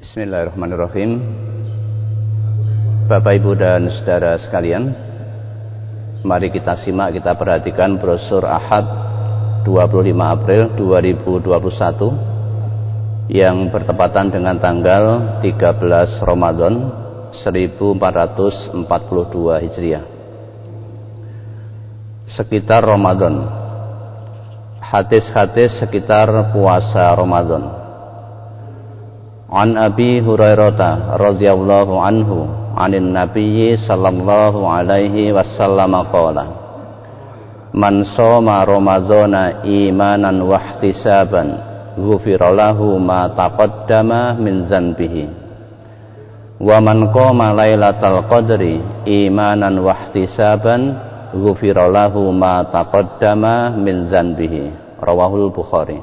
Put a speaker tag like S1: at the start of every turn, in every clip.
S1: Bismillahirrahmanirrahim. Bapak, Ibu, dan saudara sekalian, mari kita simak, kita perhatikan brosur Ahad 25 April 2021 yang bertepatan dengan tanggal 13 Ramadan 1442 Hijriah. Sekitar Ramadan, hadis-hadis sekitar puasa Ramadan. An Abi Hurairah radhiyallahu anhu anin Nabiyyi sallallahu alaihi wasallam qala man shoma ramadhana imanan wa ihtisaban ghufira lahu ma taqaddama min dzanbihi wa man qama lailatal qadri imanan wa ihtisaban ghufira lahu ma taqaddama min dzanbihi. Rawahul Bukhari.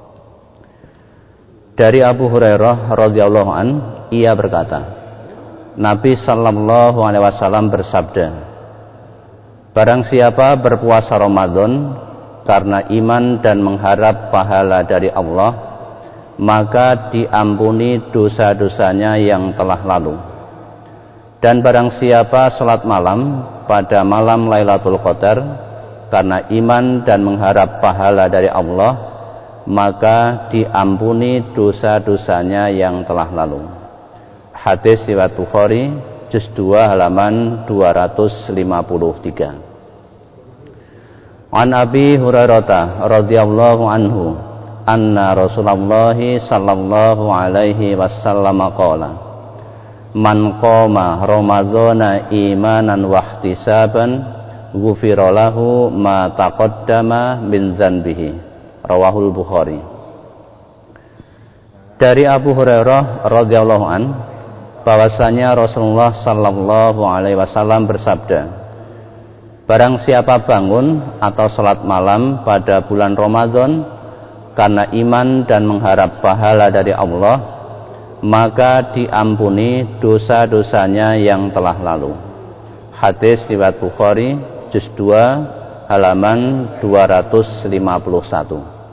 S1: Dari Abu Hurairah radhiyallahu an, ia berkata, Nabi sallallahu alaihi wasallam bersabda, barang siapa berpuasa Ramadan karena iman dan mengharap pahala dari Allah, maka diampuni dosa-dosanya yang telah lalu. Dan barang siapa salat malam pada malam Lailatul Qadar karena iman dan mengharap pahala dari Allah, maka diampuni dosa-dosanya yang telah lalu. Hadis riwayat Bukhari, juz 2 halaman 253. An Abi Hurairah radhiyallahu anhu anna Rasulullah sallallahu alaihi wasallam qala man qama ramadhana imanan wa ihtisaban ghufira lahu ma taqaddama min dzanbihi. Rawahul Bukhari. Dari Abu Hurairah radhiyallahu an, bahwasanya Rasulullah sallallahu alaihi wasallam bersabda, barang siapa bangun atau salat malam pada bulan Ramadan karena iman dan mengharap pahala dari Allah, maka diampuni dosa-dosanya yang telah lalu. Hadis riwayat Bukhari, juz 2 halaman 251.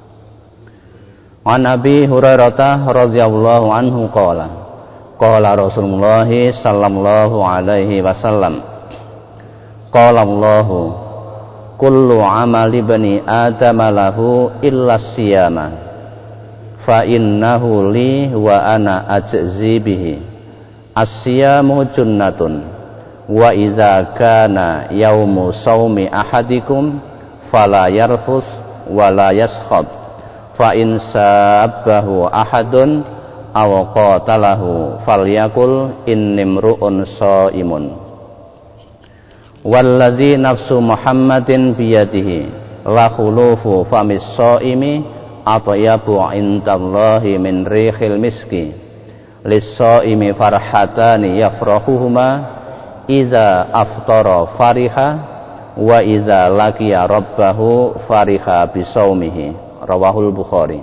S1: An Abi Hurairah radhiyallahu anhu qala qala Rasulullah sallallahu alaihi wasallam qala Allahu kullu amali bani adam lahu illa siyama fa innahu li wa ana ajzi bihi as-siyamu junnatun wa idza kana yaumu shaumi ahadikum fala yarfus wa la yaskhab fa in sabbahu ahadun aw qatalahu falyakul innimru'un shaimun wallazi nafsu Muhammadin biyadihi la khulufu famis shaimi atyabu indallahi min rihil miski lis-shaimi farhatani yafrahuhuma idza aftara fariha wa idza laqiya rabbahu fariha bisaumihi. Rawahul Bukhari.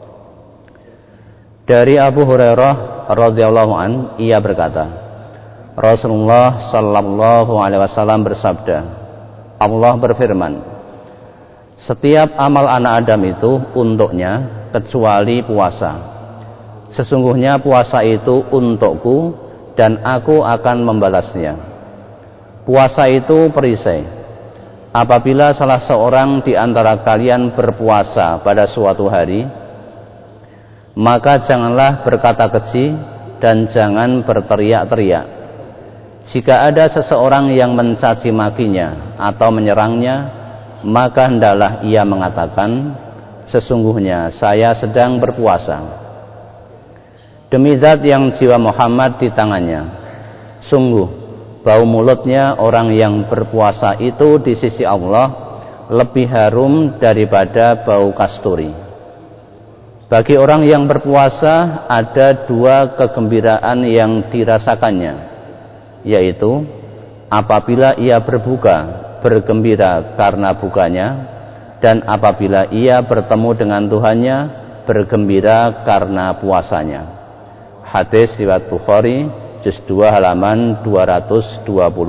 S1: Dari Abu Hurairah radhiyallahu an, ia berkata, Rasulullah sallallahu alaihi wasallam bersabda, Allah berfirman, setiap amal anak Adam itu untuknya kecuali puasa. Sesungguhnya puasa itu untukku dan aku akan membalasnya. Puasa itu perisai. Apabila salah seorang di antara kalian berpuasa pada suatu hari, maka janganlah berkata keji dan jangan berteriak-teriak. Jika ada seseorang yang mencaci makinya atau menyerangnya, maka hendaklah ia mengatakan, sesungguhnya saya sedang berpuasa. Demi zat yang jiwa Muhammad di tangannya, sungguh bau mulutnya orang yang berpuasa itu di sisi Allah lebih harum daripada bau kasturi. Bagi orang yang berpuasa ada dua kegembiraan yang dirasakannya, yaitu apabila ia berbuka, bergembira karena bukanya, dan apabila ia bertemu dengan Tuhannya, bergembira karena puasanya. Hadis riwayat Bukhari, juz 2 halaman 228.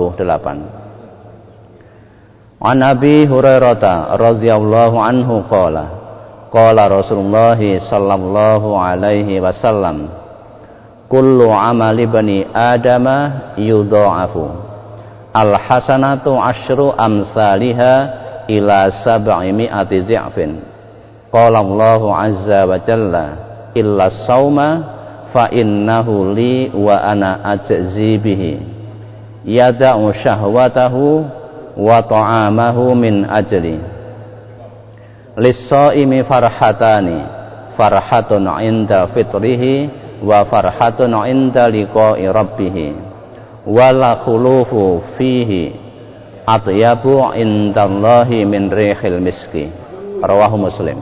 S1: An Abi Hurairah radhiyallahu anhu qala qala Rasulullah sallallahu alaihi wasallam kullu amali bani adama yudha'afu al hasanatu asyru amsalha ila 700 dhi'fin. Qala Allahu azza wa jalla illa sauma fa innahu li wa ana ajzi bihi yada'u syahwatahu wa ta'amahu min ajli. Lis-shaimi farhatani, farhatun 'inda fitrihi wa farhatun 'inda liqa'i rabbih wala khulufu fihi atyabu 'indallahi min rihil miski. Rawahu Muslim.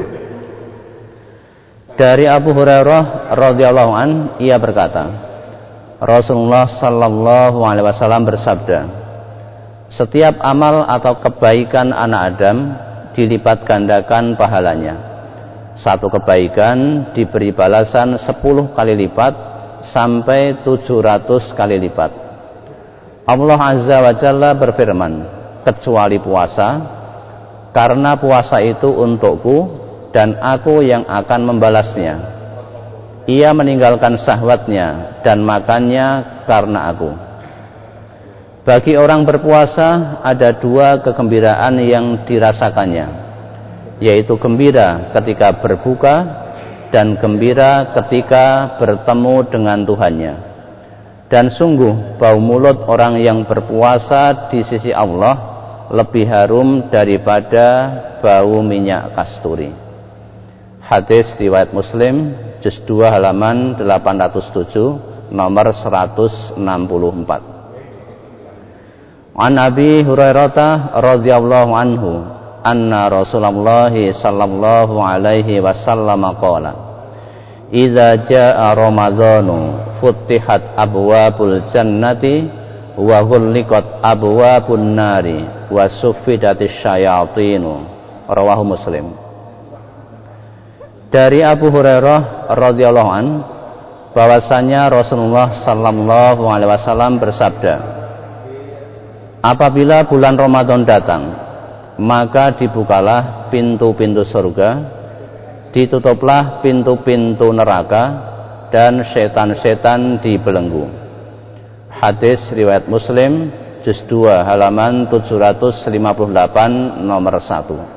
S1: Dari Abu Hurairah radhiyallahu an, ia berkata, Rasulullah sallallahu alaihi wasallam bersabda, setiap amal atau kebaikan anak Adam dilipat gandakan pahalanya. Satu kebaikan diberi balasan 10 kali lipat sampai 700 kali lipat. Allah azza wa jalla berfirman, kecuali puasa, karena puasa itu untukku dan aku yang akan membalasnya. Ia meninggalkan syahwatnya dan makannya karena aku. Bagi orang berpuasa ada 2 kegembiraan yang dirasakannya, yaitu gembira ketika berbuka dan gembira ketika bertemu dengan Tuhannya. Dan sungguh bau mulut orang yang berpuasa di sisi Allah lebih harum daripada bau minyak kasturi. Hadis riwayat Muslim, juz 2 halaman 807, nomor 164. An Abi Hurairah radhiyallahu anhu anna Rasulullah sallallahu alaihi wasallam qala idza jaa ramadhanu futihat abwabul jannati wa ghulliqat abwabun nari wa suffidatis syayatinu. Rawahu Muslim. Dari Abu Hurairah radhiyallahu an, bahwasanya Rasulullah sallallahu alaihi wasallam bersabda, apabila bulan Ramadan datang, maka dibukalah pintu-pintu surga, ditutuplah pintu-pintu neraka, dan setan-setan dibelenggu. Hadis riwayat Muslim, juz 2 halaman 758, nomor 1.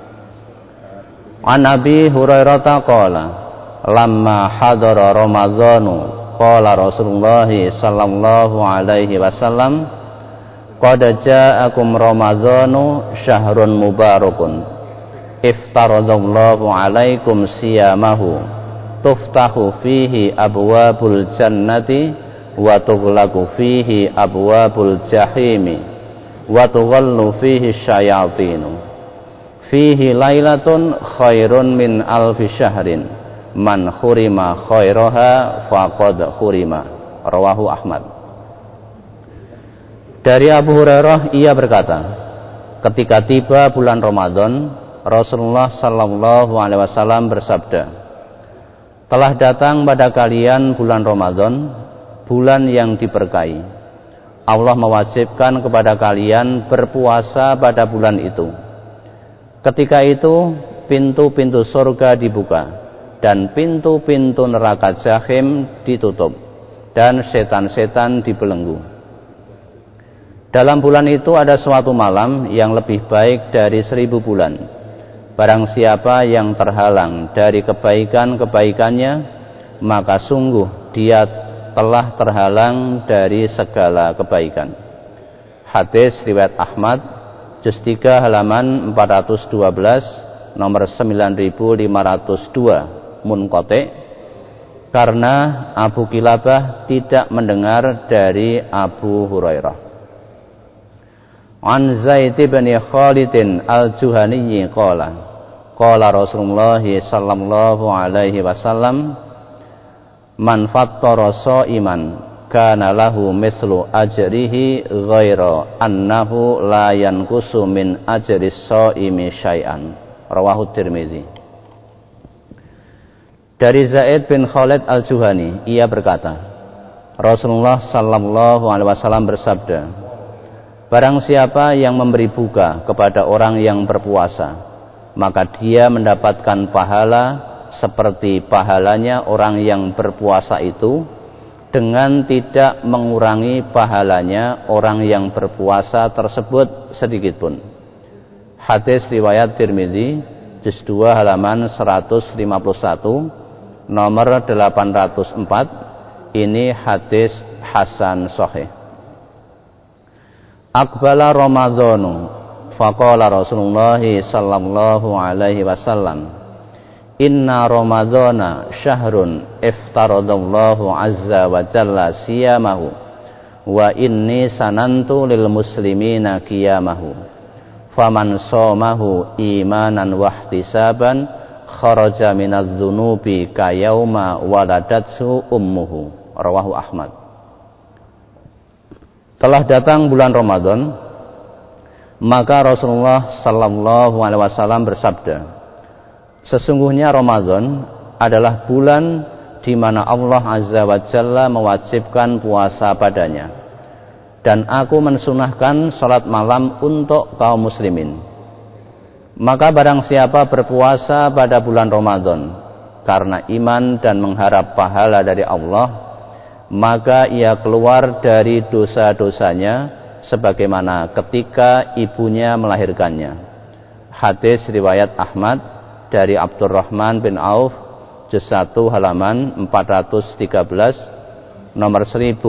S1: An Abi Hurairah qala lamma hadara Ramadhanu qala Rasulullah sallallahu alaihi wasallam qad ja'akum Ramadhanu syahrun mubarakun iftaradallahu alaikum siyamahu tuftahu fihi abwabul jannati wa tughlaqu fihi abwabul jahimi wa tughallu fihi syayatinu fihi lailatun khairun min alfi syahrin man khurima khairaha faqad khurima. Rawahu Ahmad. Dari Abu Hurairah, ia berkata, ketika tiba bulan Ramadan, Rasulullah sallallahu alaihi wasallam bersabda, telah datang pada kalian bulan Ramadan, bulan yang diberkahi. Allah mewajibkan kepada kalian berpuasa pada bulan itu. Ketika itu pintu-pintu surga dibuka dan pintu-pintu neraka jahim ditutup dan setan-setan dibelenggu. Dalam bulan itu ada suatu malam yang lebih baik dari 1000 bulan. Barang siapa yang terhalang dari kebaikan-kebaikannya, maka sungguh dia telah terhalang dari segala kebaikan. Hadis riwayat Ahmad, juz 3 halaman 412, nomor 9502, munqati, karena Abu Kilabah tidak mendengar dari Abu Hurairah. An Zaid bin Khalid al-Juhani qala qala Rasulullah sallallahu alaihi wasallam man fattara sha'iman kana lahu mislu ajrihi ghaira annahu la yanqusu min ajri shaimi syai'an. Rawahu Tirmizi. Dari Zaid bin Khalid al-Juhani, ia berkata, Rasulullah sallallahu alaihi wasallam bersabda, barang siapa yang memberi buka kepada orang yang berpuasa, maka dia mendapatkan pahala seperti pahalanya orang yang berpuasa itu dengan tidak mengurangi pahalanya orang yang berpuasa tersebut sedikitpun. Hadis riwayat Tirmizi, juz 2 halaman 151, nomor 804. Ini hadis hasan sahih. Aqbala Ramadhanu faqala Rasulullah sallallahu alaihi wasallam, inna Ramadhana syahrun iftaradallahu azza wa jalla siyamahu wa inni sanantu lil muslimina qiyamahu faman shamahu imanan wa ihtisaban kharaja minadz dzunubi kayauma waladathu ummuhu. Rawahu Ahmad. Telah datang bulan Ramadan, maka Rasulullah sallallahu alaihi wasallam bersabda, sesungguhnya Ramadan adalah bulan di mana Allah Azza wa Jalla mewajibkan puasa padanya, dan aku mensunahkan salat malam untuk kaum muslimin. Maka barang siapa berpuasa pada bulan Ramadan karena iman dan mengharap pahala dari Allah, maka ia keluar dari dosa-dosanya sebagaimana ketika ibunya melahirkannya. Hadis riwayat Ahmad dari Abdurrahman bin Auf, juz 1 halaman 413, nomor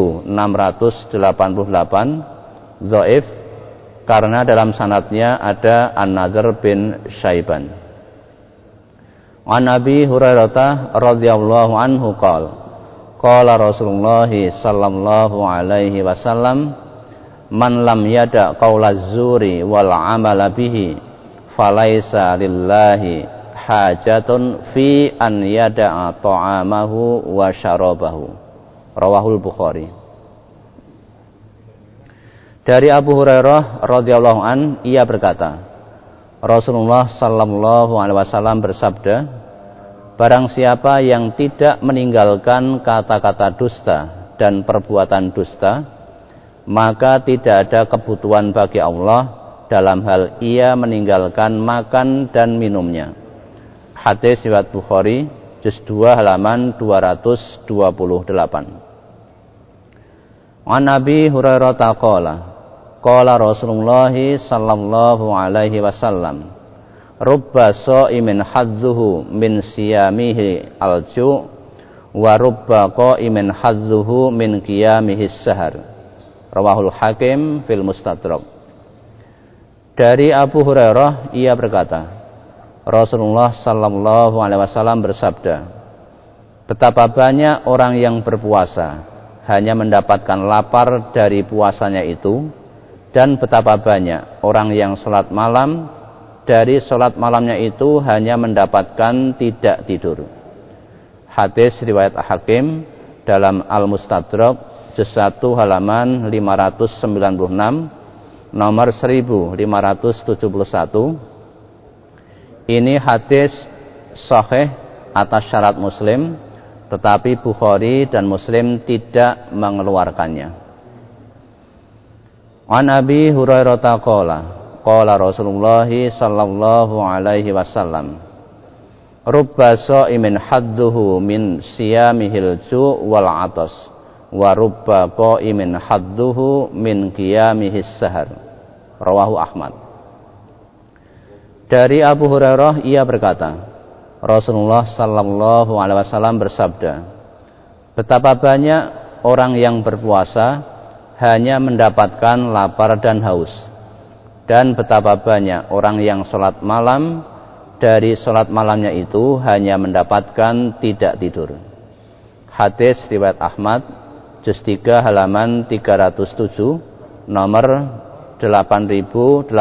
S1: 1688, dhaif karena dalam sanadnya ada An-Nadhr bin Syaiban. An Abi Hurairah radhiyallahu anhu qala Rasulullah sallallahu alaihi wasallam, man lam yada qaulaz zuri wal amala bihi falaisa lillahi hajatun fi an yada'a ta'amahu wa syarabahu. Rawahul Bukhari. Dari Abu Hurairah radhiyallahu an, ia berkata, Rasulullah sallallahu alaihi wasallam bersabda, barang siapa yang tidak meninggalkan kata-kata dusta dan perbuatan dusta, maka tidak ada kebutuhan bagi Allah dalam hal ia meninggalkan makan dan minumnya. Hadis riwayat Bukhari, juz 2 halaman 228. An Abi Hurairah qala Rasulullah sallallahu alaihi wasallam, rubba sha'imin hadzuhu min siyamihi al-ju' wa rubba qa'imin hadzuhu min qiyamihi as-sahar. Rawahul Hakim fil Mustadrak. Dari Abu Hurairah, ia berkata, Rasulullah sallallahu alaihi wasallam bersabda, betapa banyak orang yang berpuasa hanya mendapatkan lapar dari puasanya itu, dan betapa banyak orang yang salat malam dari salat malamnya itu hanya mendapatkan tidak tidur. Hadis riwayat Hakim dalam Al-Mustadrak, juz 1 halaman 596, nomor 1571. Ini hadis sahih atas syarat Muslim, tetapi Bukhari dan Muslim tidak mengeluarkannya. An Abi Hurairah qala Rasulullah sallallahu alaihi wasallam, rubba sha'imin hadduhu min siyamihil ju' wal 'atas wa rubba qa'imin hadduhu min qiyamihis sahar. Rawahu Ahmad. Dari Abu Hurairah, ia berkata, Rasulullah sallallahu alaihi wasallam bersabda, betapa banyak orang yang berpuasa hanya mendapatkan lapar dan haus, dan betapa banyak orang yang sholat malam dari sholat malamnya itu hanya mendapatkan tidak tidur. Hadis riwayat Ahmad, juz 3 halaman 307, nomor 8865.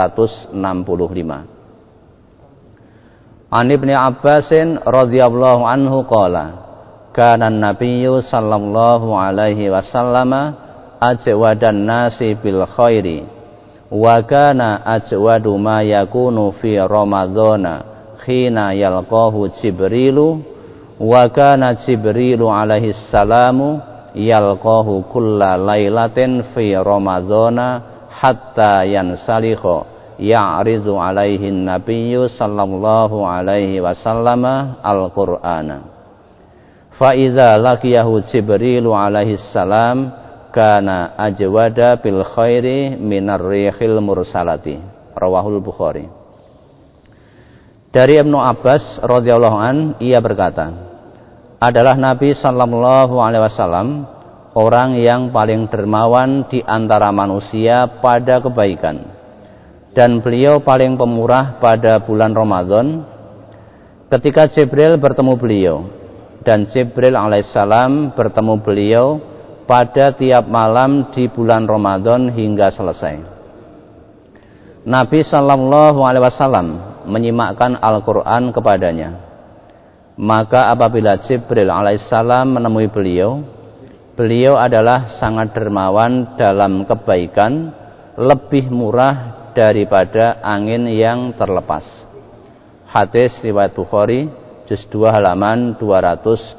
S1: An Ibnu Abbasin radhiyallahu anhu qala, kana an-nabiyyu sallallahu alaihi wasallam ajwadan nasi bil khairi wa kana ajwadu ma yakunu fi ramadhana khina yalqahu Jibrilu wa kana Jibrilu alaihi salamu yalqahu kulla lailatin fi ramadhana hatta yansalikha ya'ridu alaihi nabiyyu sallallahu alaihi wasallam al-Qur'ana fa idza laqiyahu Jibril alaihi salam kana ajwada bil khairi minar rihil mursalati. Rawahul Bukhari. Dari Ibnu Abbas radhiyallahu an, ia berkata, adalah Nabi sallallahu alaihi wasallam orang yang paling dermawan di antara manusia pada kebaikan, dan beliau paling pemurah pada bulan Ramadan. Ketika Jibril bertemu beliau, dan Jibril alaihissalam bertemu beliau pada tiap malam di bulan Ramadan hingga selesai. Nabi sallallahu alaihi wasallam menyimakkan Al-Qur'an kepadanya. Maka apabila Jibril alaihissalam menemui beliau, beliau adalah sangat dermawan dalam kebaikan, lebih murah daripada angin yang terlepas. Hadis riwayat Bukhari, juz 2 halaman 228.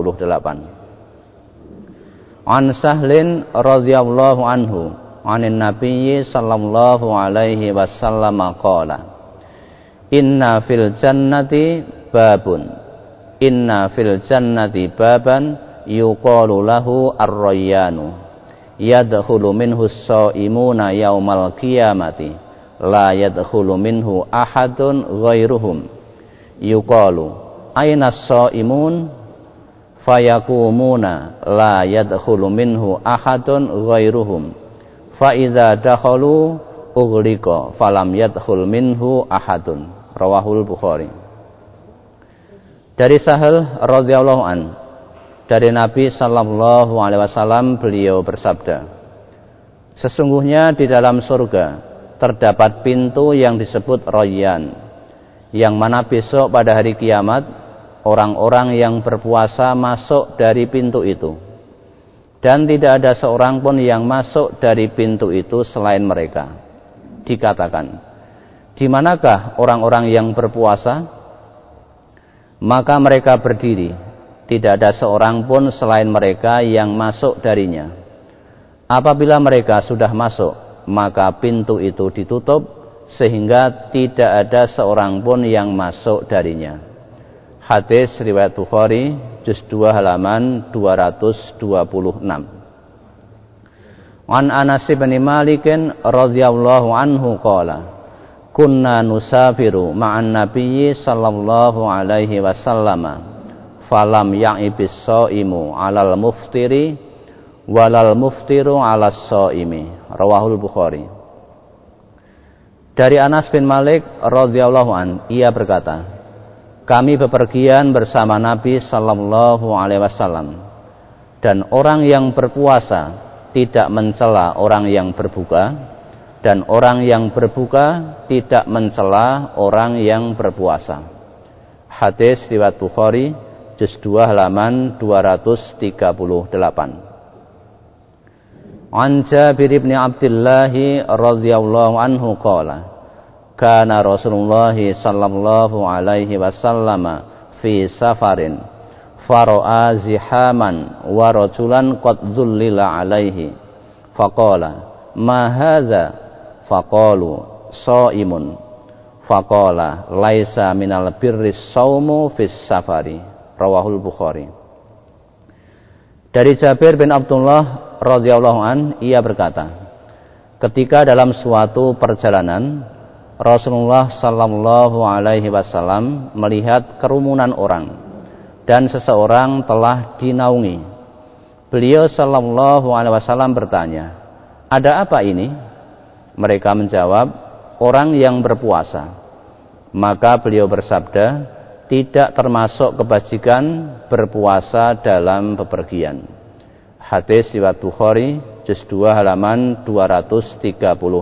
S1: An Sahlin radhiyallahu anhu, anin Nabiyyi sallallahu alaihi wasallam qala, inna fil jannati babun, inna fil jannati baban yuqalu lahu ar-rayyanu, yadkhulu minhu as-shaimuna yaumal qiyamati la yadkhulu minhu ahadun ghairuhum, yuqalu aina as-shaimun fayakumuna la yadkhulu minhu ahadun ghairuhum, fa idza dakhalu ughliqa falam yadkhul minhu ahadun. Rawahul Bukhari. Dari Sahal radhiyallahu an, dari Nabi sallallahu alaihi wasallam, beliau bersabda, sesungguhnya di dalam surga terdapat pintu yang disebut Rayyan, yang mana besok pada hari kiamat orang-orang yang berpuasa masuk dari pintu itu, dan tidak ada seorang pun yang masuk dari pintu itu selain mereka. Dikatakan, di manakah orang-orang yang berpuasa? Maka mereka berdiri, tidak ada seorang pun selain mereka yang masuk darinya. Apabila mereka sudah masuk, maka pintu itu ditutup sehingga tidak ada seorang pun yang masuk darinya. Hadis riwayat Bukhari, juz 2 halaman 226. An Anas bin Malik radhiyallahu anhu qala, kunna nusafiru ma'an nabiyyi sallallahu alaihi wasallam falam ya'ibis shaimu 'alal muftiri walal muftiru 'alas shaimi. Rawahul Bukhari. Dari Anas bin Malik radhiyallahu an, ia berkata, kami bepergian bersama Nabi sallallahu alaihi wasallam, dan orang yang berpuasa tidak mencela orang yang berbuka, dan orang yang berbuka tidak mencela orang yang berpuasa. Hadis riwayat Bukhari, juz 2 halaman 238. An Jabir bin Abdullah radhiyallahu anhu qala, kana Rasulullah sallallahu alaihi wasallam fi safarin fara'a zihaman wa rajulan qad dhullila alaihi faqala ma hadza faqalu shaimun faqala laisa minal birri shaumu fis safari. Rawahul Bukhari. Dari Jabir bin Abdullah radhiyallahu an, ia berkata, ketika dalam suatu perjalanan Rasulullah sallallahu alaihi wasallam melihat kerumunan orang dan seseorang telah dinaungi. Beliau sallallahu alaihi wasallam bertanya, ada apa ini? Mereka menjawab, orang yang berpuasa. Maka beliau bersabda, tidak termasuk kebajikan berpuasa dalam bepergian. Hadis riwayat Bukhari, juz 2 halaman 238.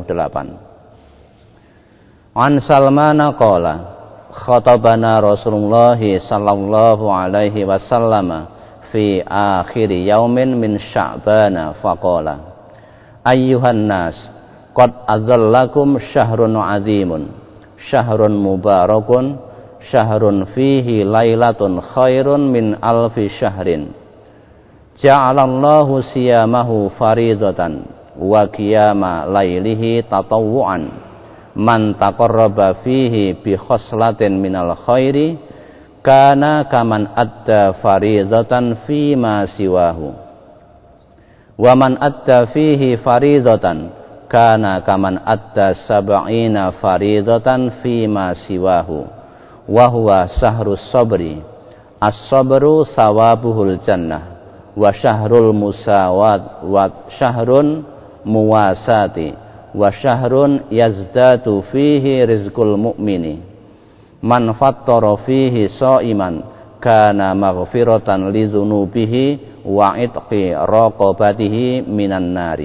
S1: An Salman qala, khatabana Rasulullah sallallahu alaihi wasallam fi akhir yaumin min Sya'ban faqala, ayyuhan nas qad azallakum syahrun azimun, syahrun mubarakun, syahrun fihi lailatun khairun min alfi syahrin, ja'alallahu siyamahu faridatan wa qiyama lailihi tatawwu'an, man taqarraba fihi bi khoslatin minal khairi kana kaman adda fariidatan fi ma siwahu wa man adda fihi fariidatan kana kaman adda sab'ina fariidatan fi ma siwahu wa huwa syahrus sabri as-sabru sawabuhul jannah wa syahrul musawat wa syahrun muwasati wa syahrun yazdatu fihi rizqul mu'mini man fattara fihi shaiman kana maghfiratan li dzunubihi wa itqi raqabatihi minan nari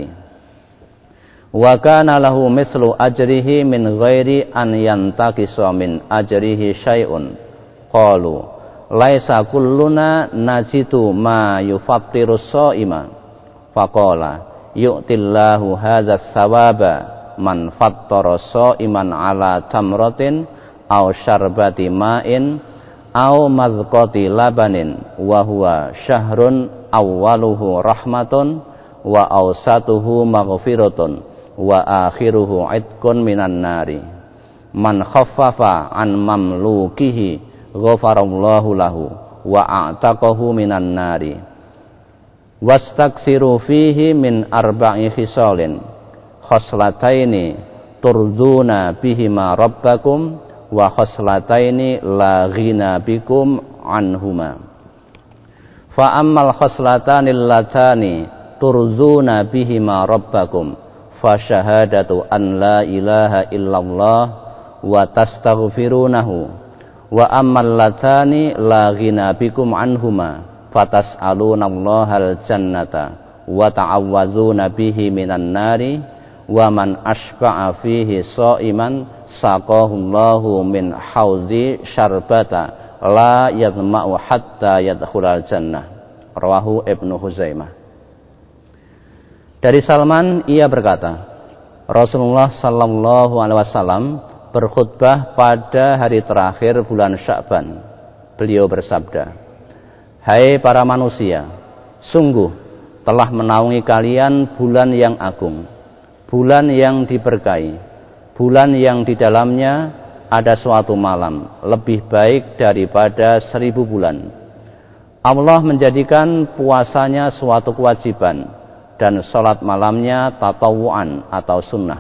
S1: wa kana lahu mislu ajrihi min ghairi an yantaqisa min ajrihi syai'un qalu laisa kulluna najitu ma yufattiru shaima faqala yu'tillahu hadzal thawaba man fattara shaiman ala tamratin aw syarbati ma'in aw mazqati labanin wa huwa syahrun awwaluhu rahmatun wa awsatuhu maghfiratun wa akhiruhu itqun minan nari man khaffafa an mamlukihi ghafarallahu lahu wa a'taqahu minan nari wastaksiru fihi min arba'i khisalin khoslataini turduna bihima rabbakum wa khoslataini la ghina bikum anhuma fa ammal khoslatani allatani turzuna bihima rabbakum fa syahadatu an la ilaha illallah wa tastaghfirunahu wa ammal latani la ghina bikum anhuma fatas'alunallahal jannata wa ta'awwazuna bihi minan nari wa man ashba'a fihi shaiman saqahullahu min hauzi syarbata la yadma'u hatta yadkhulal jannah. Rawahu Ibnu Huzaimah. Dari Salman ia berkata, Rasulullah sallallahu alaihi wasallam berkhutbah pada hari terakhir bulan Sya'ban. Beliau bersabda, "Hai para manusia, sungguh telah menaungi kalian bulan yang agung, bulan yang diberkahi, bulan yang di dalamnya ada suatu malam lebih baik daripada 1000 bulan. Allah menjadikan puasanya suatu kewajiban dan sholat malamnya tatawuan atau sunnah.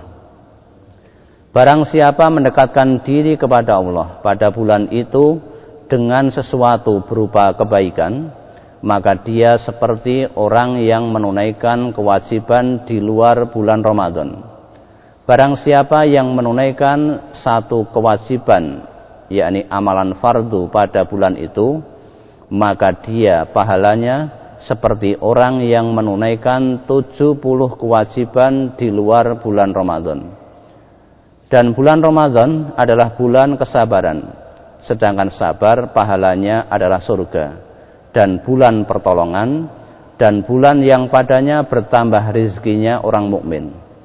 S1: Barang siapa mendekatkan diri kepada Allah pada bulan itu dengan sesuatu berupa kebaikan, maka dia seperti orang yang menunaikan kewajiban di luar bulan Ramadan. Barang siapa yang menunaikan satu kewajiban, yakni amalan fardu pada bulan itu, maka dia pahalanya seperti orang yang menunaikan 70 kewajiban di luar bulan Ramadan. Dan bulan Ramadan adalah bulan kesabaran, sedangkan sabar pahalanya adalah surga. Dan bulan pertolongan, dan bulan yang padanya bertambah rizkinya orang mukmin.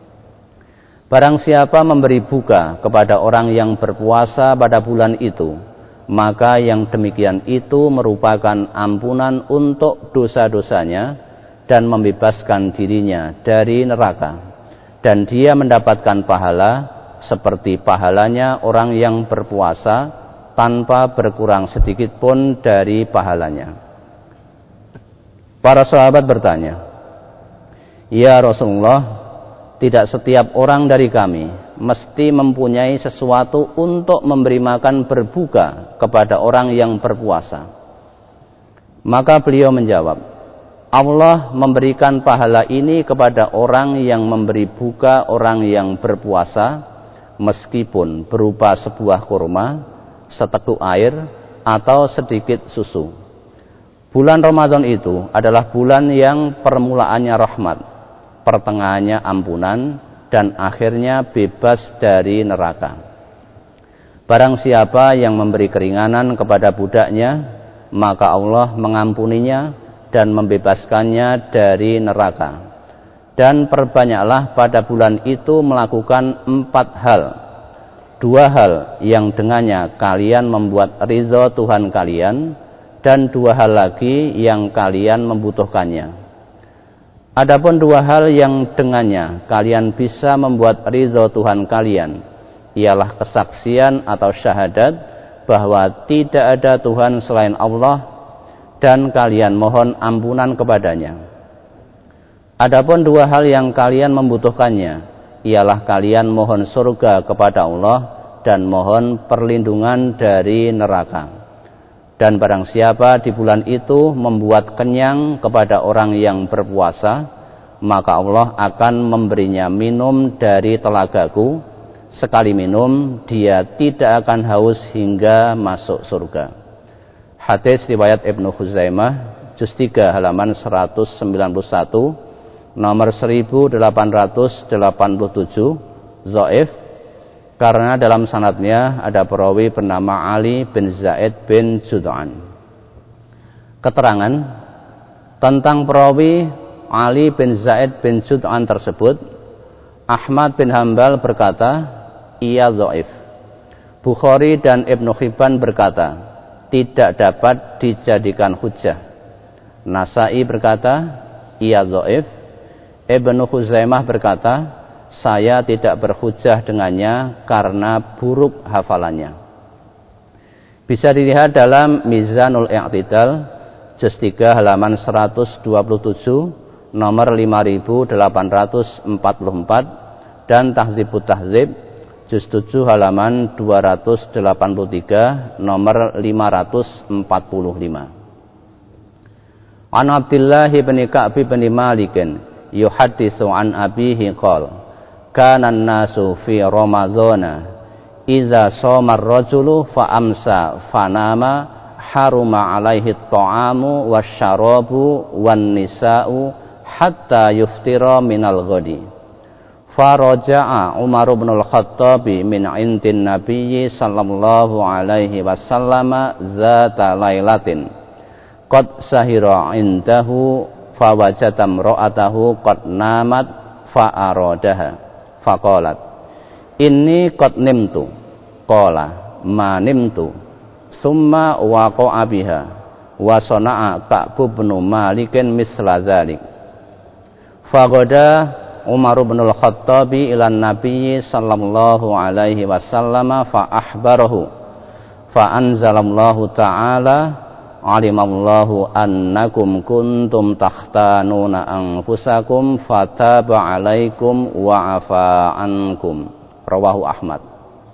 S1: Barang siapa memberi buka kepada orang yang berpuasa pada bulan itu, maka yang demikian itu merupakan ampunan untuk dosa-dosanya dan membebaskan dirinya dari neraka. Dan dia mendapatkan pahala seperti pahalanya orang yang berpuasa tanpa berkurang sedikit pun dari pahalanya. Para sahabat bertanya, "Ya Rasulullah, tidak setiap orang dari kami mesti mempunyai sesuatu untuk memberi makan berbuka kepada orang yang berpuasa." Maka beliau menjawab, Allah memberikan pahala ini kepada orang yang memberi buka orang yang berpuasa, meskipun berupa sebuah kurma, seteguk air, atau sedikit susu. Bulan Ramadan itu adalah bulan yang permulaannya rahmat, pertengahannya ampunan, dan akhirnya bebas dari neraka. Barang siapa yang memberi keringanan kepada budaknya, maka Allah mengampuninya dan membebaskannya dari neraka. Dan perbanyaklah pada bulan itu melakukan 4 hal. 2 hal yang dengannya kalian membuat ridha Tuhan kalian, dan 2 hal lagi yang kalian membutuhkannya. Adapun 2 hal yang dengannya kalian bisa membuat ridha Tuhan kalian, ialah kesaksian atau syahadat bahwa tidak ada Tuhan selain Allah dan kalian mohon ampunan kepadanya. Adapun dua hal yang kalian membutuhkannya, ialah kalian mohon surga kepada Allah dan mohon perlindungan dari neraka. Dan barang siapa di bulan itu membuat kenyang kepada orang yang berpuasa, maka Allah akan memberinya minum dari telagaku. Sekali minum, dia tidak akan haus hingga masuk surga. Hadis riwayat Ibnu Khuzaimah, juz 3 halaman 191, nomor 1887, dhaif, karena dalam sanadnya ada perawi bernama Ali bin Zaid bin Jud'an. Keterangan tentang perawi Ali bin Zaid bin Jud'an tersebut, Ahmad bin Hambal berkata, ia dhaif. Bukhari dan Ibnu Hibban berkata, tidak dapat dijadikan hujjah. Nasai berkata, ia dhaif. Ibnu Khuzaimah berkata, saya tidak berhujjah dengannya karena buruk hafalannya. Bisa dilihat dalam Mizanul I'tidal, juz 3 halaman 127, nomor 5844, dan Tahzibut Tahzib, juz 7 halaman 283, nomor 545. An Abdullah bin Ka'b bin Malik yuhadditsu an abihi qala kana an-nasu fi ramadhana idza shoma ar-rajulu fa amsa fanama haruma alaihi at-ta'amu wasyarabu wan nisa'u hatta yuftira minal ghadi. Faraja'a Umar bin al-Khattab min indin nabiyyi sallallahu alaihi wasallam zata lailatin qad sahira indahu fawajada imra'atahu qad namat fa'aradaha faqalat inni qad nimtu qala ma nimtu summa waqa'a biha wa sana'a Ka'b bin Malik misla dzalik. Faqada Umar bin al-Khattab ila Nabi sallallahu alaihi wasallam fa ahbarahu fa anzalallahu ta'ala alimallahu annakum kuntum takhtanuna anfusakum fataba alaikum wa afa ankum. Rawahu Ahmad.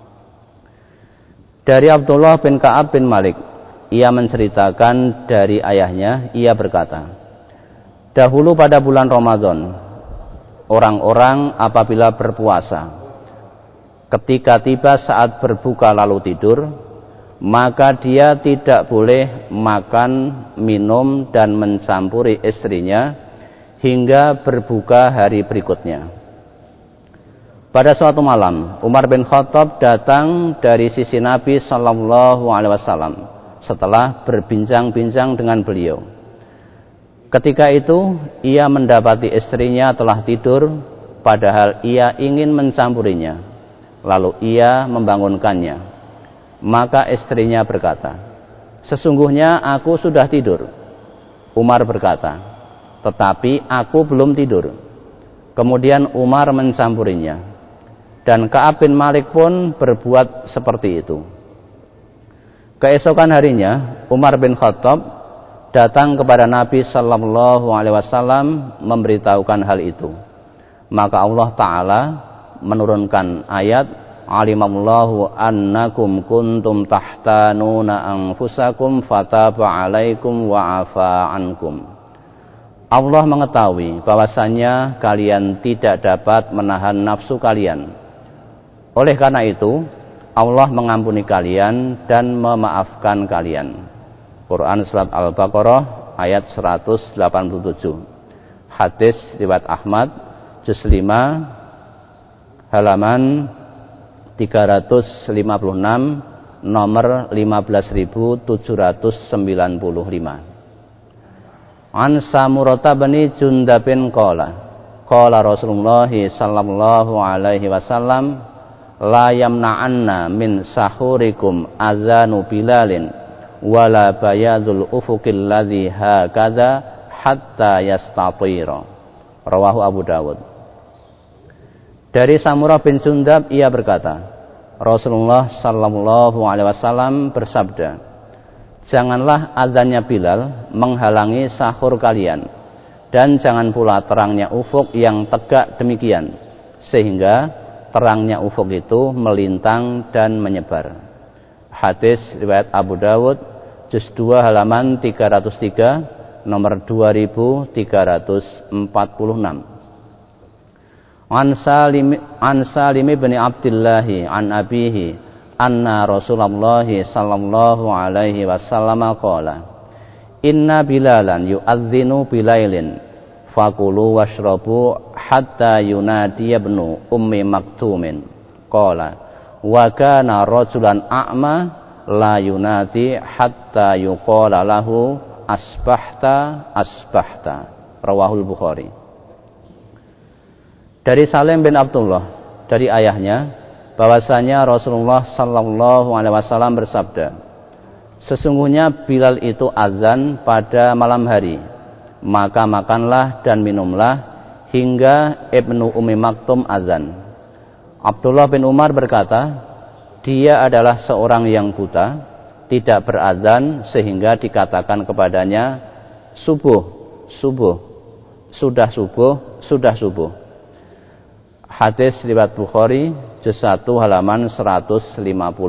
S1: Dari Abdullah bin Ka'ab bin Malik, ia menceritakan dari ayahnya, ia berkata, dahulu pada bulan Ramadan, orang-orang apabila berpuasa, ketika tiba saat berbuka lalu tidur, maka dia tidak boleh makan, minum, dan mencampuri istrinya hingga berbuka hari berikutnya. Pada suatu malam, Umar bin Khattab datang dari sisi Nabi sallallahu alaihi wasallam setelah berbincang-bincang dengan beliau. Ketika itu, ia mendapati istrinya telah tidur, padahal ia ingin mencampurinya. Lalu ia membangunkannya. Maka istrinya berkata, sesungguhnya aku sudah tidur. Umar berkata, tetapi aku belum tidur. Kemudian Umar mencampurinya. Dan Ka'ab bin Malik pun berbuat seperti itu. Keesokan harinya, Umar bin Khattab datang kepada Nabi sallallahu alaihi wasallam memberitahukan hal itu. Maka Allah Ta'ala menurunkan ayat, alimallahu annakum kuntum tahtanuna anfusakum fataba alaikum wa afa ankum. Allah mengetahui bahwasanya kalian tidak dapat menahan nafsu kalian. Oleh karena itu, Allah mengampuni kalian dan memaafkan kalian. Quran surat Al-Baqarah ayat 187. Hadis riwayat Ahmad, juz 5 halaman 356, nomor 15795. An Samurata bin Jundabin qala Rasulullah sallallahu alaihi wasallam la yamna'anna min sahurikum azanu bilalin wala bayadul ufuqil ladzi hakadha hatta yastatira. Rawahu Abu Dawud. Dari Samurah bin Jundab ia berkata, Rasulullah sallallahu alaihi wasallam bersabda, janganlah azannya Bilal menghalangi sahur kalian, dan jangan pula terangnya ufuk yang tegak demikian, sehingga terangnya ufuk itu melintang dan menyebar. Hadis riwayat Abu Dawud, juz 2 halaman 303, nomor 2346. An Salim bin Abdullah an abihi anna Rasulullah sallallahu alaihi wasallam qala, inna Bilalan yu'adzinu bilailin fakulu washrabu hatta yunadi ibnu ummi maktumin qala wa kana rajulan a'ma la yunadi hatta yuqala lahu asbahta asbahta. Rawahul Bukhari. Dari Salim bin Abdullah, dari ayahnya, bahwasanya Rasulullah sallallahu alaihi wasallam bersabda, sesungguhnya Bilal itu azan pada malam hari, maka makanlah dan minumlah hingga Ibnu Ummi Maktum azan. Abdullah bin Umar berkata, dia adalah seorang yang buta, tidak berazan sehingga dikatakan kepadanya, subuh, subuh, sudah subuh, sudah subuh. Hadis riwayat Bukhari, juz 1 halaman 153.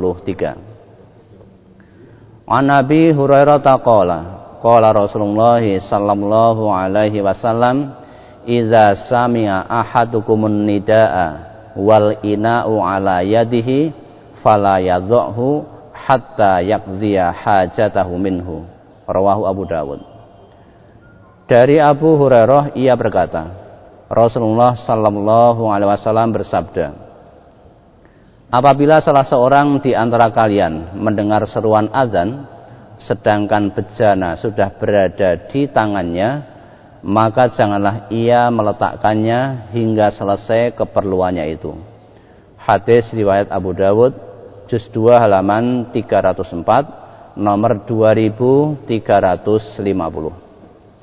S1: An Abi Hurairah qala, qala Rasulullah sallallahu alaihi wasallam, idza sami'a ahadukumun nidaa wal ina'u ala yadihi fala yadhahu hatta yaqdiya hajatahu minhu. Rawahu Abu Dawud. Dari Abu Hurairah ia berkata, Rasulullah sallallahu alaihi wasallam bersabda, apabila salah seorang di antara kalian mendengar seruan azan sedangkan bejana sudah berada di tangannya, maka janganlah ia meletakkannya hingga selesai keperluannya itu. Hadis riwayat Abu Dawud, juz 2 halaman 304, nomor 2350.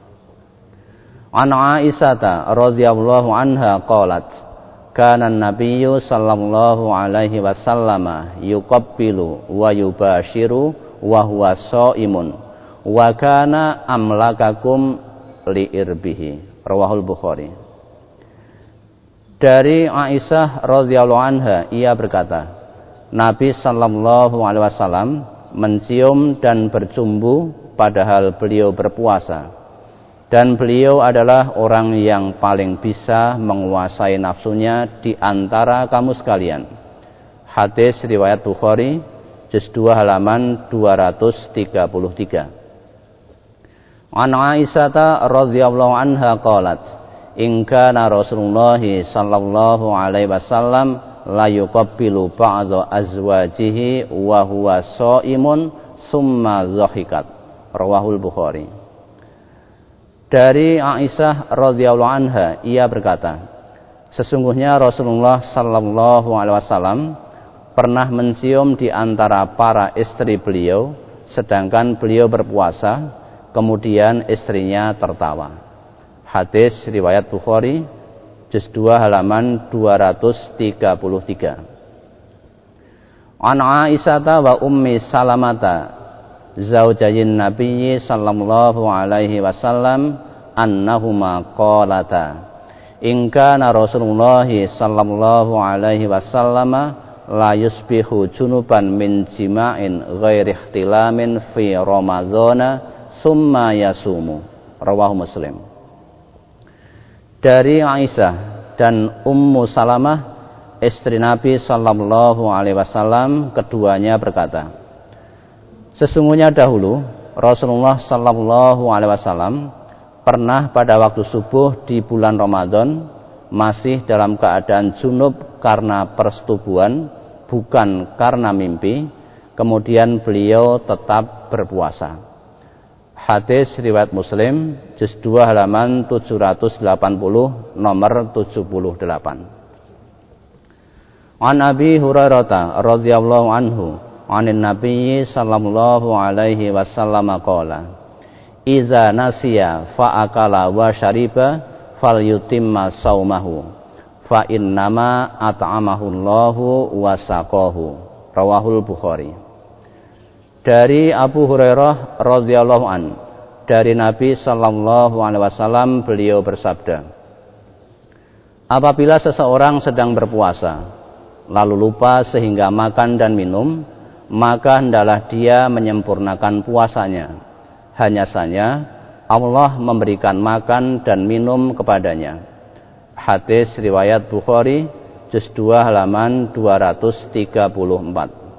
S1: An Aisyah radhiyallahu anha qalat, kana an-nabiyyu sallallahu alaihi wasallam yuqabbilu wa yubashiru wa huwa shaimun wa kana amlakakum li irbihi. Rawahul Bukhari. Dari Aisyah radhiyallahu anha ia berkata, Nabi sallallahu alaihi wasallam mencium dan bercumbu padahal beliau berpuasa, dan beliau adalah orang yang paling bisa menguasai nafsunya di antara kamu sekalian. Hadis riwayat Bukhari, juz 2 halaman 233. An Aisyah radhiyallahu anha qalat, in kana Rasulullah sallallahu alaihi wasallam la yuqabbilu ba'dha azwajihi wa huwa shaimun summa dhahikat. Rawahul Bukhari. Dari Aisyah radhiyallahu anha ia berkata, sesungguhnya Rasulullah sallallahu alaihi wasallam pernah mencium di antara para istri beliau sedangkan beliau berpuasa, kemudian istrinya tertawa. Hadis riwayat Bukhari, juz 2 halaman 233. An Aisyah wa Ummi Salamata zaujayin Nabiyyi sallallahu alaihi wasallam annahuma qalata, in kana Rasulullah sallallahu alaihi wasallam la yusbihu junuban min jima'in ghairi ihtilamin fi Ramadhana summa yasumu. Rawahu Muslim. Dari Aisyah dan Ummu Salamah istri Nabi sallallahu alaihi wasallam, keduanya berkata, sesungguhnya dahulu Rasulullah sallallahu alaihi wasallam pernah pada waktu subuh di bulan Ramadan masih dalam keadaan junub karena persetubuhan, bukan karena mimpi, kemudian beliau tetap berpuasa. Hadis riwayat Muslim, juz 2 halaman 780, nomor 78. An Abi Hurairah radhiyallahu anhu anin Nabi sallallahu alaihi wasallam qala, idza nasiya fa akala wa syariba falyutimma saumahu fa innama at'amahu Allahu wa saqahu. Rawahul Bukhari. Dari Abu Hurairah radhiyallahu an, dari Nabi sallallahu alaihi wasallam, beliau bersabda, apabila seseorang sedang berpuasa lalu lupa sehingga makan dan minum, maka hendaklah dia menyempurnakan puasanya. Hanya saja Allah memberikan makan dan minum kepadanya. Hadis riwayat Bukhari, juz 2 halaman 234.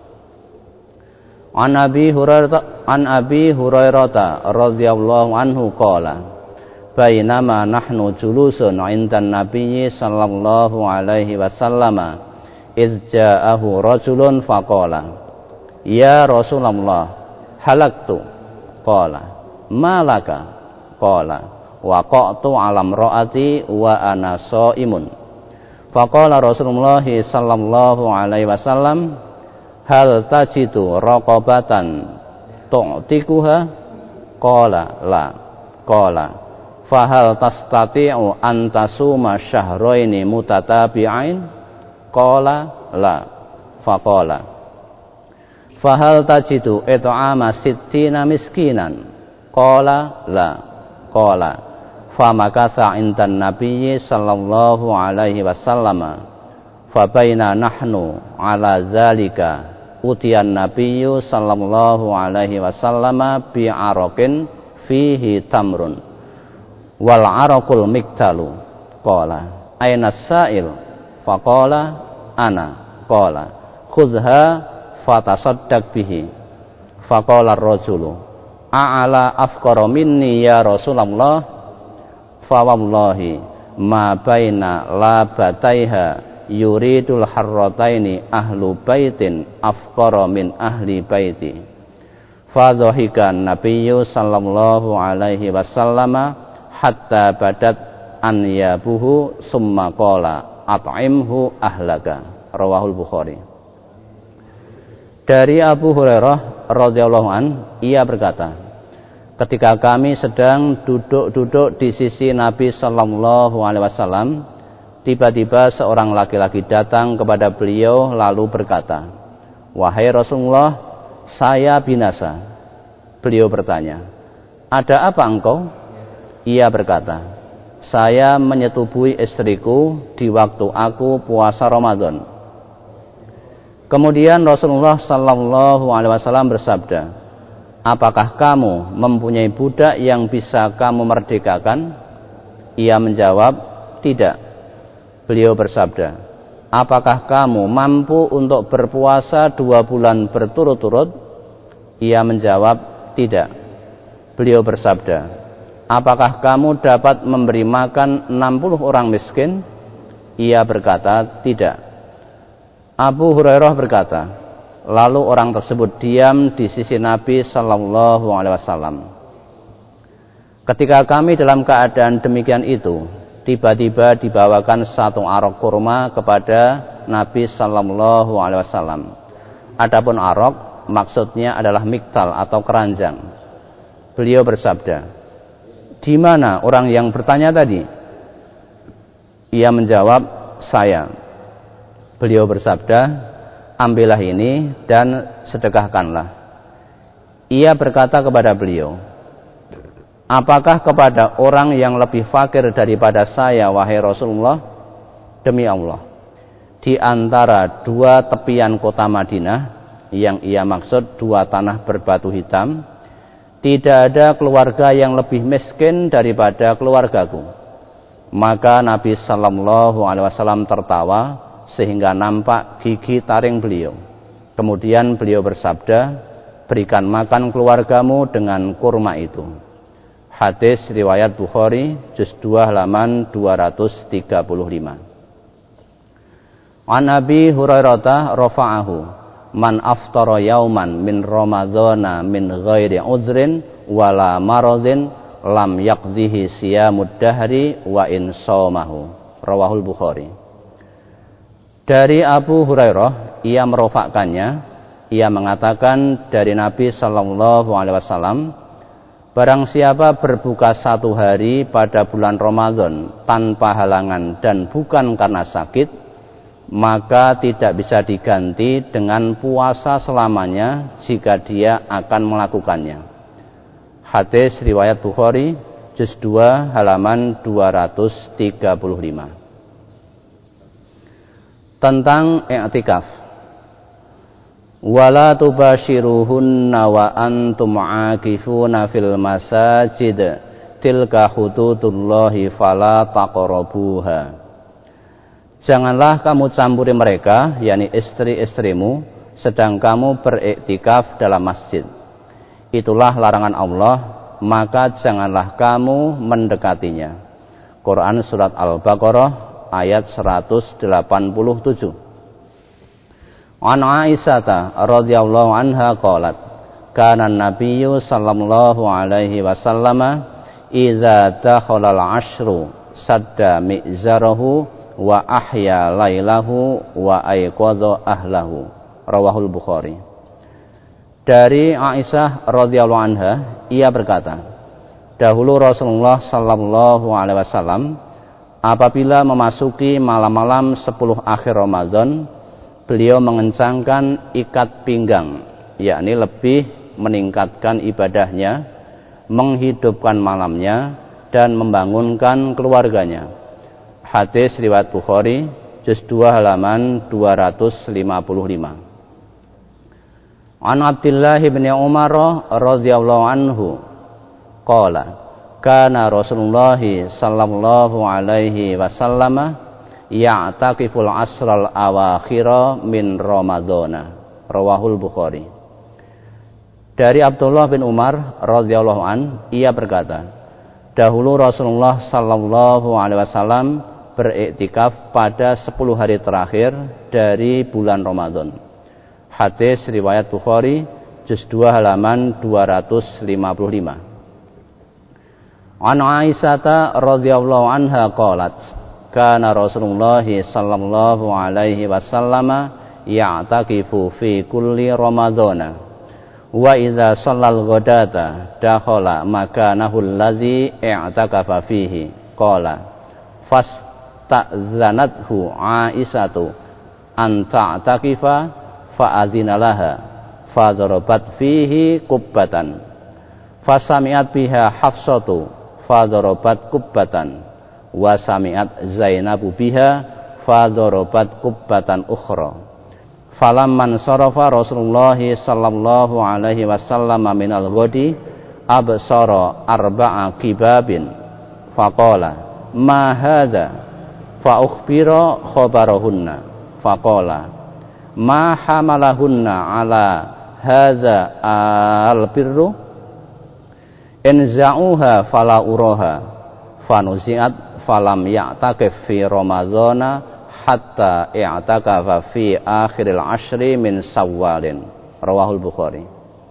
S1: An Abi Hurairah radhiyallahu anhu qala, bainama nahnu julusun 'indan nabiyyi sallallahu alaihi wasallam iz ja'ahu rajulun faqala, ya Rasulullah, halaktu. Qala, malaka? Qala, waqa'tu 'ala imra'ati wa ana sha'imun. Faqala Rasulullah sallallahu alaihi wasallam, hal tajidu raqabatan tu'tikuha? Qala la. Qala, fahal tastati'u an tasuma syahraini mutatabi'ain? Qala la. Faqala, fahal tajidu it'ama sittina miskinan? Qala la. Qala, famakatha indan nabiyyi sallallahu alaihi wasallam, fabaina nahnu ala zalika utiyan nabiyyu sallallahu alaihi wasallam bi'araqin fihi tamrun wal araqul miktalu. Qala, aina sa'il? Faqala, ana. Qala, khudha fatasaddaq bihi. Faqala ar-rajulu, a'ala afqara minni ya Rasulullah? Fa wallahi ma baina labataiha yuridul harrataini ahlu baitin afqara min ahli baiti. Fa dhahikan nabiyyu sallallahu alaihi wasallam hatta badat anyabuhu summa qala at'imhu ahlaka. Rawahul Bukhari. Dari Abu Hurairah radhiyallahu an, ia berkata, ketika kami sedang duduk-duduk di sisi Nabi sallallahu alaihi wasallam, tiba-tiba seorang laki-laki datang kepada beliau lalu berkata, wahai Rasulullah, saya binasa. Beliau bertanya, ada apa engkau? Ia berkata, saya menyetubuhi istriku di waktu aku puasa Ramadan. Kemudian Rasulullah sallallahu alaihi wasallam bersabda, apakah kamu mempunyai budak yang bisa kamu merdekakan? Ia menjawab, tidak. Beliau bersabda, apakah kamu mampu untuk berpuasa 2 bulan berturut-turut? Ia menjawab, tidak. Beliau bersabda, apakah kamu dapat memberi makan 60 orang miskin? Ia berkata, tidak. Abu Hurairah berkata, lalu orang tersebut diam di sisi Nabi sallallahu alaihi wasallam. Ketika kami dalam keadaan demikian itu, tiba-tiba dibawakan satu arok kurma kepada Nabi sallallahu alaihi wasallam. Adapun arok maksudnya adalah miktal atau keranjang. Beliau bersabda, di mana orang yang bertanya tadi? Ia menjawab, saya. Beliau bersabda, ambillah ini dan sedekahkanlah. Ia berkata kepada beliau, apakah kepada orang yang lebih fakir daripada saya, wahai Rasulullah? Demi Allah, di antara 2 tepian kota Madinah, yang ia maksud 2 tanah berbatu hitam, tidak ada keluarga yang lebih miskin daripada keluargaku. Maka Nabi sallallahu alaihi wasallam tertawa sehingga nampak gigi taring beliau. Kemudian beliau bersabda, berikan makan keluargamu dengan kurma itu. Hadis riwayat Bukhari, juz 2 halaman 235. An Abi Hurairah rafa'ahu, man aftara yauman min ramadhana min ghairi udhrin wala maradhin lam yaqdihi siyamud dahri wa in shaumahu. Rawahul Bukhari. Dari Abu Hurairah, ia merofakkannya, ia mengatakan dari Nabi sallallahu alaihi wasallam, barang siapa berbuka 1 hari pada bulan Ramadan tanpa halangan dan bukan karena sakit, maka tidak bisa diganti dengan puasa selamanya jika dia akan melakukannya. Hadis riwayat Bukhari, juz 2 halaman 235. Tentang i'tikaf. Wala tubashiruhunna wa antum aakifuna fil masajid tilka hududullahi fala taqrabuha. Janganlah kamu campuri mereka, yakni istri-istrimu, sedang kamu beriktikaf dalam masjid. Itulah larangan Allah, maka janganlah kamu mendekatinya. Quran surat Al-Baqarah ayat 187. An Aisyah radhiyallahu anha qalat, kana an-nabiyyu sallallahu alaihi wasallam idza dakhala al-'ashru sadda mi'zarahu wa ahya lailahu wa ayqadha ahlahu. Rawahul Bukhari. Dari Aisyah radhiyallahu anha, ia berkata, dahulu Rasulullah sallallahu alaihi wasallam apabila memasuki malam-malam 10 akhir Ramadan, beliau mengencangkan ikat pinggang, yakni lebih meningkatkan ibadahnya, menghidupkan malamnya dan membangunkan keluarganya. Hadis riwayat Bukhari, juz 2 halaman 255. An Abdullah bin Umar radhiyallahu anhu qala kana Rasulullah sallallahu alaihi wasallam ya'takiful asral awakhira min Ramadana. Rawahul Bukhari. Dari Abdullah bin Umar radhiyallahu an, ia berkata, dahulu Rasulullah sallallahu alaihi wasallam beriktikaf pada 10 hari terakhir dari bulan Ramadan. Hadis riwayat Bukhari, juz 2 halaman 255. An Aisyah radhiyallahu anha qalat, kana Rasulullah sallallahu alaihi wasallam ya'takifu fi kulli Ramadana wa idza shallal ghadata dakhala makanahu allazi i'takafa fihi. Qala fasta'zanathu Aisyatu an ta'takifa fa'azina laha fadarabat fihi kubbatan fasami'at biha Hafsatu fadarabat kubbatan wa sami'at Zainabu biha fadarabat kubbatan ukhra. Falamman sarafa Rasulullah sallallahu alaihi wasallam minal ghadi absara arba'a kibabin faqala ma hadza fa ukhbira khabarahunna faqala ma hamalahunna ala hadza albirru inza'uha fala uraha fanuzi'at falam ya'takif fi Ramadhana hatta i'takafa fi akhiril ashri min Syawalin. Rawahul Bukhari.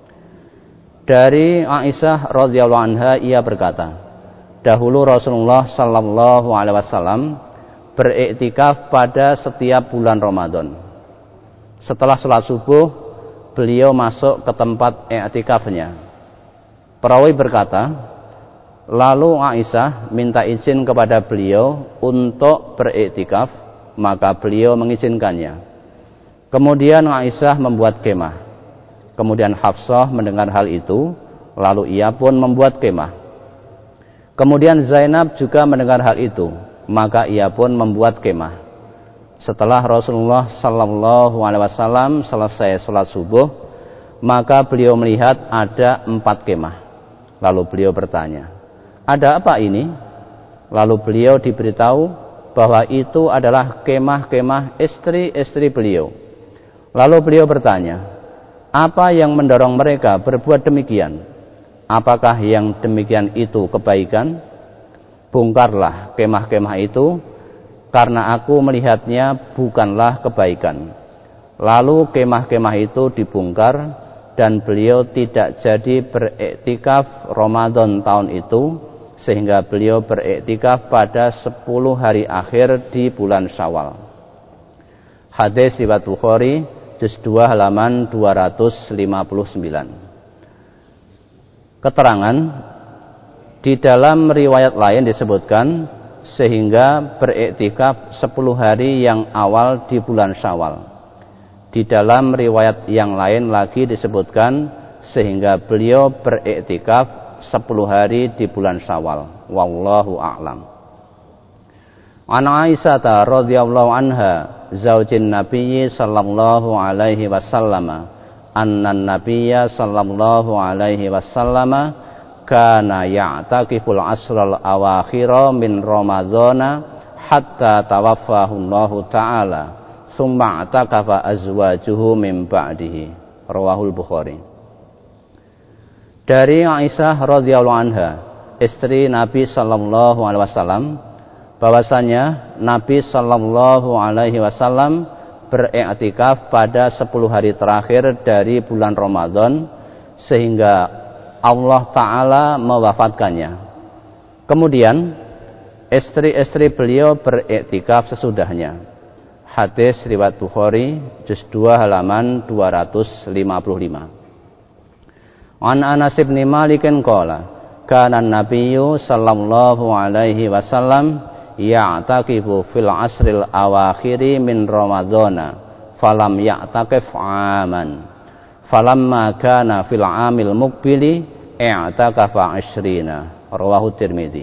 S1: Dari Aisyah radhiyallahu anha, ia berkata, dahulu Rasulullah sallallahu alaihi wasallam beriktikaf pada setiap bulan Ramadan. Setelah salat subuh, beliau masuk ke tempat i'tikafnya. Perawi berkata, lalu Aisyah minta izin kepada beliau untuk beriktikaf, maka beliau mengizinkannya. Kemudian Aisyah membuat kemah. Kemudian Hafsah mendengar hal itu, lalu ia pun membuat kemah. Kemudian Zainab juga mendengar hal itu, maka ia pun membuat kemah. Setelah Rasulullah sallallahu alaihi wasallam selesai salat subuh, maka beliau melihat ada 4 kemah. Lalu beliau bertanya, ada apa ini? Lalu beliau diberitahu bahwa itu adalah kemah-kemah istri-istri beliau. Lalu beliau bertanya, apa yang mendorong mereka berbuat demikian? Apakah yang demikian itu kebaikan? Bongkarlah kemah-kemah itu, karena aku melihatnya bukanlah kebaikan. Lalu kemah-kemah itu dibongkar, dan beliau tidak jadi beriktikaf Ramadan tahun itu, sehingga beliau beriktikaf pada 10 hari akhir di bulan Syawal. Hadis riwayat Bukhari, juz 2 halaman 259. Keterangan di dalam riwayat lain disebutkan sehingga beriktikaf 10 hari yang awal di bulan Syawal. Di dalam riwayat yang lain lagi disebutkan sehingga beliau beriktikaf 10 hari di bulan Syawal. Wallahu a'lam. An Aisyah radhiyallahu anha zaujin Nabi sallallahu alaihi wasallam anna Nabiyya sallallahu alaihi wasallam kana ya'takiful asral awakhira min Ramadhana hatta tawaffahu Allah taala summa atakafa azwajuhu min ba'dihi. Rawahul Bukhari. Dari Aisyah radhiyallahu anha, istri Nabi sallallahu alaihi wasallam, bahwasanya Nabi sallallahu alaihi wasallam beriktikaf pada 10 hari terakhir dari bulan Ramadan sehingga Allah taala mewafatkannya. Kemudian istri-istri beliau beriktikaf sesudahnya. Hadis riwayat Bukhari juz 2 halaman 255. An Anas bin Malik qala kana an-nabiyyu sallallahu alaihi wasallam ya'takifu fil asril awakhiri min Ramadhana falam ya'takif aman falamma kana fil amil muqbili i'takafa 20. Rawahu Tirmidzi.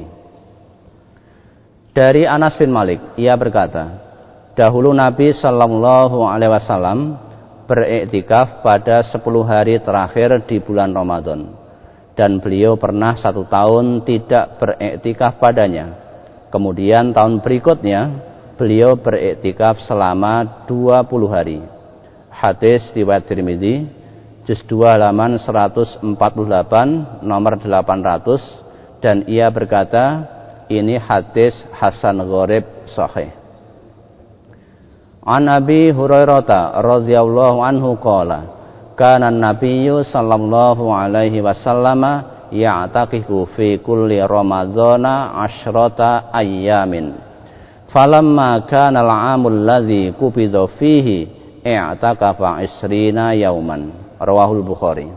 S1: Dari Anas bin Malik, ia berkata, dahulu Nabi sallallahu alaihi wasallam beriktikaf pada 10 hari terakhir di bulan Ramadan, dan beliau pernah 1 tahun tidak beriktikaf padanya. Kemudian tahun berikutnya beliau beriktikaf selama 20 hari. Hadis riwayat Tirmidzi juz 2 halaman 148 nomor 800, dan ia berkata ini hadis hasan gharib sahih. An Abi Hurairah radhiyallahu anhu qala kana an-nabiyyu sallallahu alaihi wasallam ya'takifu fi kulli ramadhana 10 ayyamin falamma kana al-'amul ladzi qubida fihi i'takafa 20 yauman. Rawahul Bukhari.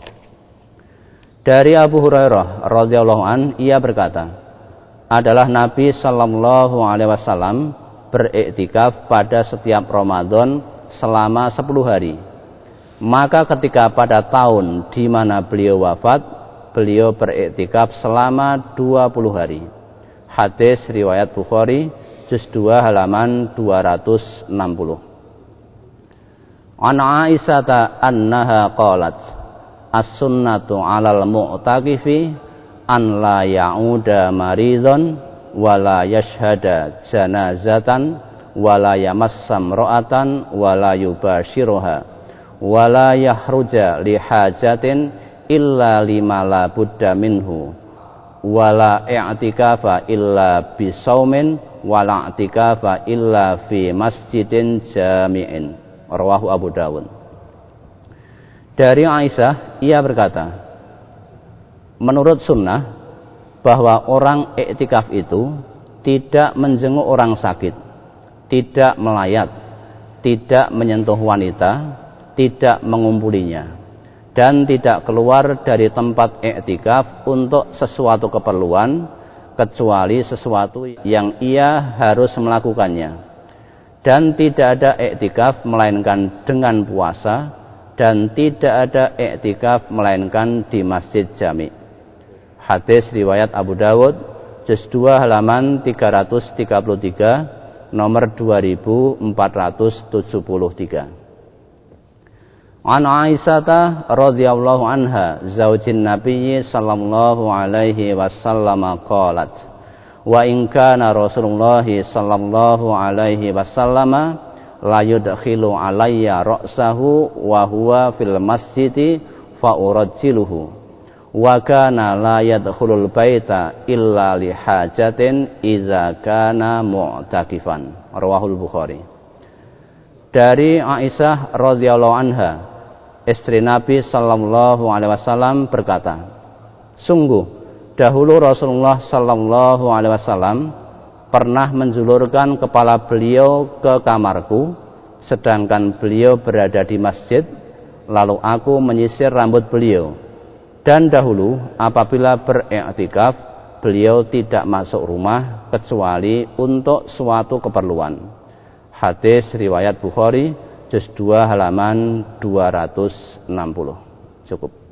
S1: Dari Abu Hurairah radhiyallahu an, ia berkata, adalah Nabi sallallahu alaihi wasallam beriktikaf pada setiap Ramadan selama 10 hari. Maka ketika pada tahun di mana beliau wafat, beliau beriktikaf selama 20 hari. Hadis riwayat Bukhari juz 2 halaman 260. An Aisyah annaha qalat as-sunnatu 'alal mu'takifi an la ya'uda maridhan wala yashhada janazatan wala yamassam ra'atan wala yubashiruha wala yahruja li hajatin illa lima la budda minhu wala i'tikafa illa bisaumin wala i'tikafa illa fi masjidin jami'in. Rawahu Abu Dawud. Dari Aisyah, ia berkata, menurut sunnah bahwa orang iktikaf itu tidak menjenguk orang sakit, tidak melayat, tidak menyentuh wanita, tidak mengumpulinya, dan tidak keluar dari tempat iktikaf untuk sesuatu keperluan kecuali sesuatu yang ia harus melakukannya, dan tidak ada iktikaf melainkan dengan puasa, dan tidak ada iktikaf melainkan di masjid jami'. Hadis riwayat Abu Dawud juz 2 halaman 333 nomor 2473. An Aisyah radhiyallahu anha zaujin Nabi sallallahu alaihi wasallam qalat wa in kana Rasulullah sallallahu alaihi wasallam la yudkhilu alayya ra'sahu wa huwa fil masjidi fa urajjiluhu wa kana la yadkhulul baita illa li hajatin idza kana mu'takifan. Rawahul Bukhari. Dari Aisyah radhiyallahu anha, istri Nabi sallallahu alaihi wasallam berkata, sungguh dahulu Rasulullah sallallahu alaihi wasallam pernah menjulurkan kepala beliau ke kamarku sedangkan beliau berada di masjid, lalu aku menyisir rambut beliau. Dan dahulu apabila beriktikaf, beliau tidak masuk rumah kecuali untuk suatu keperluan. Hadis riwayat Bukhari juz 2 halaman 260. Cukup.